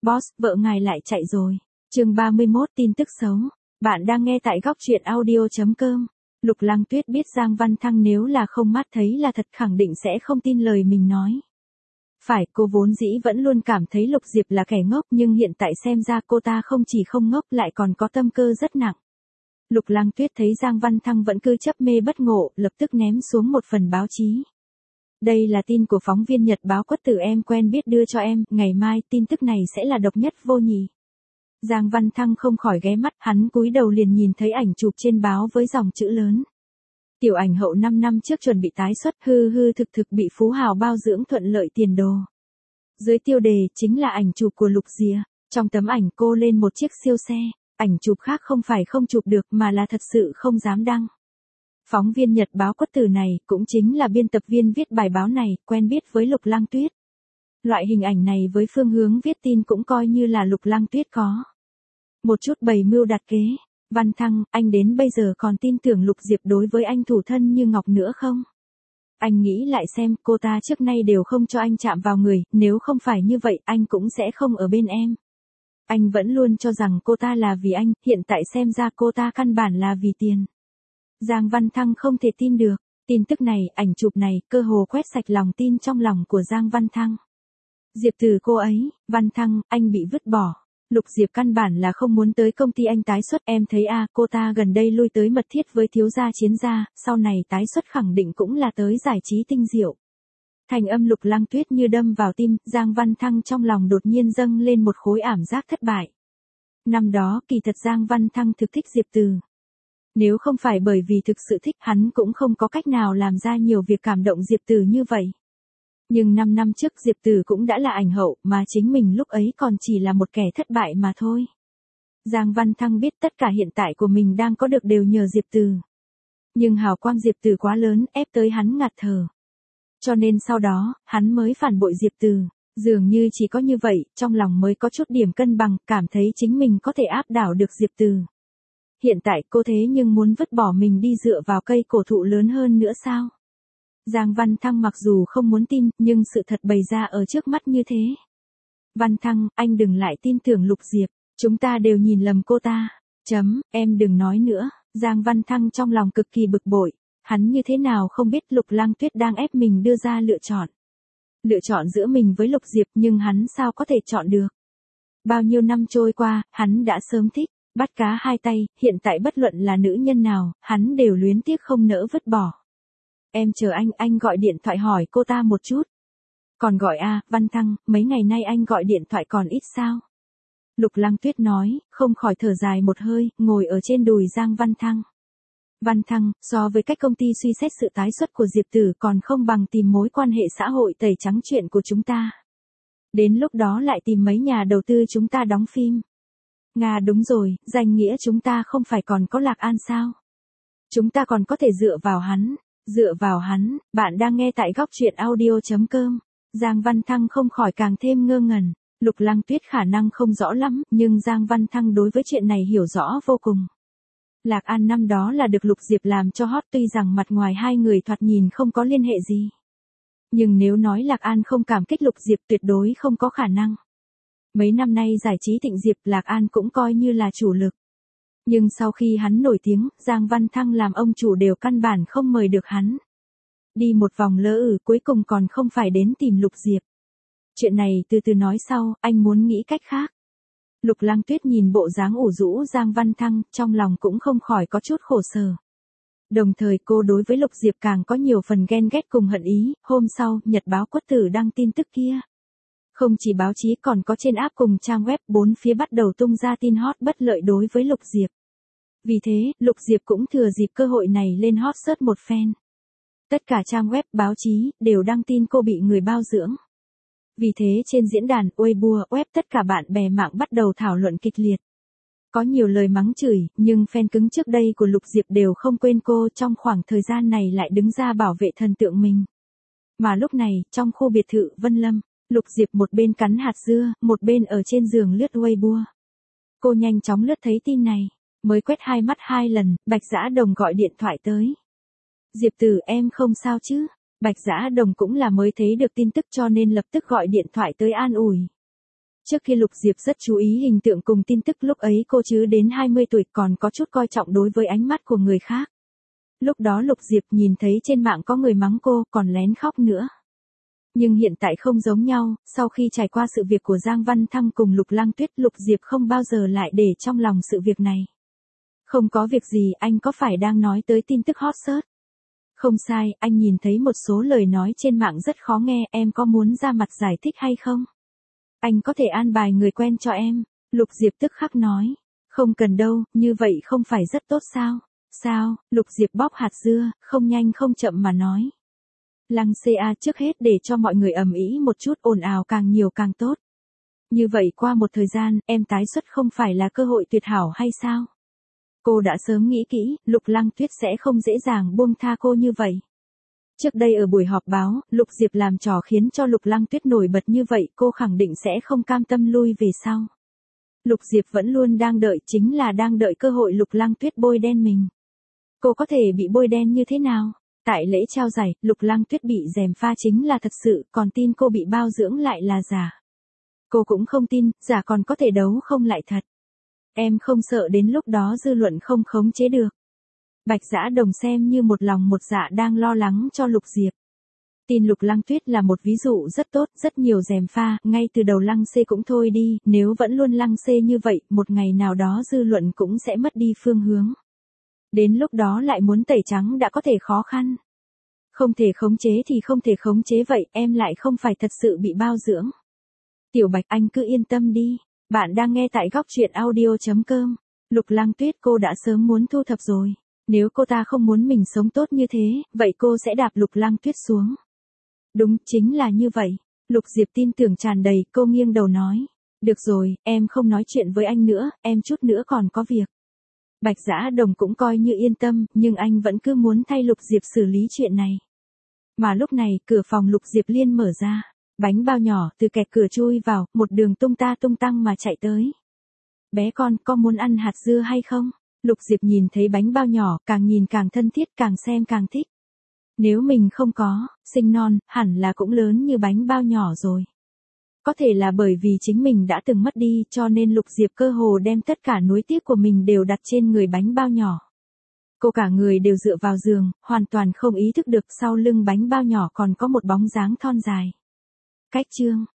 Boss, vợ ngài lại chạy rồi. Chương 31 tin tức xấu. Bạn đang nghe tại góc truyện audio.com. Lục Lăng Tuyết biết Giang Văn Thăng nếu là không mắt thấy là thật khẳng định sẽ không tin lời mình nói. Phải, cô vốn dĩ vẫn luôn cảm thấy Lục Diệp là kẻ ngốc, nhưng hiện tại xem ra cô ta không chỉ không ngốc lại còn có tâm cơ rất nặng. Lục Lăng Tuyết thấy Giang Văn Thăng vẫn cứ chấp mê bất ngộ, lập tức ném xuống một phần báo chí. Đây là tin của phóng viên Nhật báo Quất Tử em quen biết đưa cho em, ngày mai tin tức này sẽ là độc nhất vô nhị. Giang Văn Thăng không khỏi ghé mắt, hắn cúi đầu liền nhìn thấy ảnh chụp trên báo với dòng chữ lớn. Tiểu ảnh hậu 5 năm trước chuẩn bị tái xuất, hư hư thực thực bị phú hào bao dưỡng thuận lợi tiền đồ. Dưới tiêu đề chính là ảnh chụp của Lục Diệp, trong tấm ảnh cô lên một chiếc siêu xe, ảnh chụp khác không phải không chụp được mà là thật sự không dám đăng. Phóng viên Nhật báo Quất Tử này cũng chính là biên tập viên viết bài báo này, quen biết với Lục Lăng Tuyết. Loại hình ảnh này với phương hướng viết tin cũng coi như là Lục Lăng Tuyết có một chút bày mưu đặt kế. Văn Thăng, anh đến bây giờ còn tin tưởng Lục Diệp đối với anh thủ thân như ngọc nữa không? Anh nghĩ lại xem, cô ta trước nay đều không cho anh chạm vào người, nếu không phải như vậy anh cũng sẽ không ở bên em. Anh vẫn luôn cho rằng cô ta là vì anh, hiện tại xem ra cô ta căn bản là vì tiền. Giang Văn Thăng không thể tin được, tin tức này, ảnh chụp này, cơ hồ quét sạch lòng tin trong lòng của Giang Văn Thăng. Diệp từ cô ấy, Văn Thăng, anh bị vứt bỏ. Lục Diệp căn bản là không muốn tới công ty anh tái xuất, em thấy cô ta gần đây lui tới mật thiết với thiếu gia chiến gia, sau này tái xuất khẳng định cũng là tới giải trí tinh diệu. Thành âm Lục Lăng Tuyết như đâm vào tim, Giang Văn Thăng trong lòng đột nhiên dâng lên một khối ảm giác thất bại. Năm đó, kỳ thật Giang Văn Thăng thực thích Diệp Từ. Nếu không phải bởi vì thực sự thích, hắn cũng không có cách nào làm ra nhiều việc cảm động Diệp Từ như vậy. Nhưng 5 năm trước Diệp Từ cũng đã là ảnh hậu, mà chính mình lúc ấy còn chỉ là một kẻ thất bại mà thôi. Giang Văn Thăng biết tất cả hiện tại của mình đang có được đều nhờ Diệp Từ. Nhưng hào quang Diệp Từ quá lớn, ép tới hắn ngạt thở. Cho nên sau đó, hắn mới phản bội Diệp Từ. Dường như chỉ có như vậy, trong lòng mới có chút điểm cân bằng, cảm thấy chính mình có thể áp đảo được Diệp Từ. Hiện tại cô thế nhưng muốn vứt bỏ mình đi dựa vào cây cổ thụ lớn hơn nữa sao? Giang Văn Thăng mặc dù không muốn tin, nhưng sự thật bày ra ở trước mắt như thế. Văn Thăng, anh đừng lại tin tưởng Lục Diệp, chúng ta đều nhìn lầm cô ta. Em đừng nói nữa. Giang Văn Thăng trong lòng cực kỳ bực bội, hắn như thế nào không biết Lục Lăng Tuyết đang ép mình đưa ra lựa chọn. Lựa chọn giữa mình với Lục Diệp, nhưng hắn sao có thể chọn được. Bao nhiêu năm trôi qua, hắn đã sớm thích, bắt cá hai tay, hiện tại bất luận là nữ nhân nào, hắn đều luyến tiếc không nỡ vứt bỏ. Em chờ anh gọi điện thoại hỏi cô ta một chút. Còn gọi Văn Thăng, mấy ngày nay anh gọi điện thoại còn ít sao? Lục Lăng Tuyết nói, không khỏi thở dài một hơi, ngồi ở trên đùi Giang Văn Thăng. Văn Thăng, so với cách công ty suy xét sự tái xuất của Diệp Tử còn không bằng tìm mối quan hệ xã hội tẩy trắng chuyện của chúng ta. Đến lúc đó lại tìm mấy nhà đầu tư chúng ta đóng phim. Nga đúng rồi, danh nghĩa chúng ta không phải còn có Lạc An sao? Chúng ta còn có thể dựa vào hắn. Dựa vào hắn, bạn đang nghe tại góc truyện audio.com. Giang Văn Thăng không khỏi càng thêm ngơ ngẩn. Lục Lăng Tuyết khả năng không rõ lắm, nhưng Giang Văn Thăng đối với chuyện này hiểu rõ vô cùng. Lạc An năm đó là được Lục Diệp làm cho hot, tuy rằng mặt ngoài hai người thoạt nhìn không có liên hệ gì. Nhưng nếu nói Lạc An không cảm kích Lục Diệp tuyệt đối không có khả năng. Mấy năm nay giải trí Thịnh Diệp, Lạc An cũng coi như là chủ lực. Nhưng sau khi hắn nổi tiếng, Giang Văn Thăng làm ông chủ đều căn bản không mời được hắn. Đi một vòng lỡ cuối cùng còn không phải đến tìm Lục Diệp. Chuyện này từ từ nói sau, anh muốn nghĩ cách khác. Lục Lăng Tuyết nhìn bộ dáng ủ rũ Giang Văn Thăng, trong lòng cũng không khỏi có chút khổ sở. Đồng thời cô đối với Lục Diệp càng có nhiều phần ghen ghét cùng hận ý. Hôm sau, Nhật báo Quất Tử đăng tin tức kia. Không chỉ báo chí còn có trên app cùng trang web, bốn phía bắt đầu tung ra tin hot bất lợi đối với Lục Diệp. Vì thế, Lục Diệp cũng thừa dịp cơ hội này lên hot search một phen. Tất cả trang web, báo chí, đều đăng tin cô bị người bao dưỡng. Vì thế trên diễn đàn, Weibo, web tất cả bạn bè mạng bắt đầu thảo luận kịch liệt. Có nhiều lời mắng chửi, nhưng fan cứng trước đây của Lục Diệp đều không quên cô, trong khoảng thời gian này lại đứng ra bảo vệ thần tượng mình. Mà lúc này, trong khu biệt thự Vân Lâm, Lục Diệp một bên cắn hạt dưa, một bên ở trên giường lướt Weibo. Cô nhanh chóng lướt thấy tin này, mới quét hai mắt 2 lần, Bạch Dã Đồng gọi điện thoại tới. Diệp Tử, em không sao chứ? Bạch Dã Đồng cũng là mới thấy được tin tức cho nên lập tức gọi điện thoại tới an ủi. Trước khi Lục Diệp rất chú ý hình tượng cùng tin tức lúc ấy cô chứ đến 20 tuổi còn có chút coi trọng đối với ánh mắt của người khác. Lúc đó Lục Diệp nhìn thấy trên mạng có người mắng cô còn lén khóc nữa. Nhưng hiện tại không giống nhau, sau khi trải qua sự việc của Giang Văn Thăng cùng Lục Lang Tuyết, Lục Diệp không bao giờ lại để trong lòng sự việc này. Không có việc gì, anh có phải đang nói tới tin tức hot search? Không sai, anh nhìn thấy một số lời nói trên mạng rất khó nghe, em có muốn ra mặt giải thích hay không? Anh có thể an bài người quen cho em. Lục Diệp tức khắc nói. Không cần đâu, như vậy không phải rất tốt sao? Sao? Lục Diệp bóp hạt dưa, không nhanh không chậm mà nói. Lăng CA trước hết để cho mọi người ầm ĩ một chút, ồn ào càng nhiều càng tốt. Như vậy qua một thời gian, em tái xuất không phải là cơ hội tuyệt hảo hay sao? Cô đã sớm nghĩ kỹ, Lục Lăng Tuyết sẽ không dễ dàng buông tha cô như vậy. Trước đây ở buổi họp báo, Lục Diệp làm trò khiến cho Lục Lăng Tuyết nổi bật như vậy, cô khẳng định sẽ không cam tâm lui về sau. Lục Diệp vẫn luôn đang đợi, chính là đang đợi cơ hội Lục Lăng Tuyết bôi đen mình. Cô có thể bị bôi đen như thế nào? Tại lễ trao giải, Lục Lăng Tuyết bị gièm pha chính là thật sự, còn tin cô bị bao dưỡng lại là giả. Cô cũng không tin, giả còn có thể đấu không lại thật. Em không sợ đến lúc đó dư luận không khống chế được. Bạch Dã Đồng xem như một lòng một dạ đang lo lắng cho Lục Diệp. Tin Lục Lăng Tuyết là một ví dụ rất tốt, rất nhiều gièm pha, ngay từ đầu Lăng Xê cũng thôi đi, nếu vẫn luôn Lăng Xê như vậy, một ngày nào đó dư luận cũng sẽ mất đi phương hướng. Đến lúc đó lại muốn tẩy trắng đã có thể khó khăn. Không thể khống chế thì không thể khống chế vậy, em lại không phải thật sự bị bao dưỡng. Tiểu Bạch anh cứ yên tâm đi, bạn đang nghe tại góc truyện audio.com. Lục Lăng Tuyết cô đã sớm muốn thu thập rồi. Nếu cô ta không muốn mình sống tốt như thế, vậy cô sẽ đạp Lục Lăng Tuyết xuống. Đúng, chính là như vậy. Lục Diệp tin tưởng tràn đầy, cô nghiêng đầu nói. Được rồi, em không nói chuyện với anh nữa, em chút nữa còn có việc. Bạch Dã Đồng cũng coi như yên tâm, nhưng anh vẫn cứ muốn thay Lục Diệp xử lý chuyện này. Mà lúc này, cửa phòng Lục Diệp Liên mở ra. Bánh bao nhỏ từ kẹt cửa chui vào, một đường tung ta tung tăng mà chạy tới. Bé con, có muốn ăn hạt dưa hay không? Lục Diệp nhìn thấy bánh bao nhỏ, càng nhìn càng thân thiết, càng xem càng thích. Nếu mình không có, sinh non, hẳn là cũng lớn như bánh bao nhỏ rồi. Có thể là bởi vì chính mình đã từng mất đi cho nên Lục Diệp cơ hồ đem tất cả nuối tiếc của mình đều đặt trên người bánh bao nhỏ. Cô cả người đều dựa vào giường, hoàn toàn không ý thức được sau lưng bánh bao nhỏ còn có một bóng dáng thon dài. Cách chương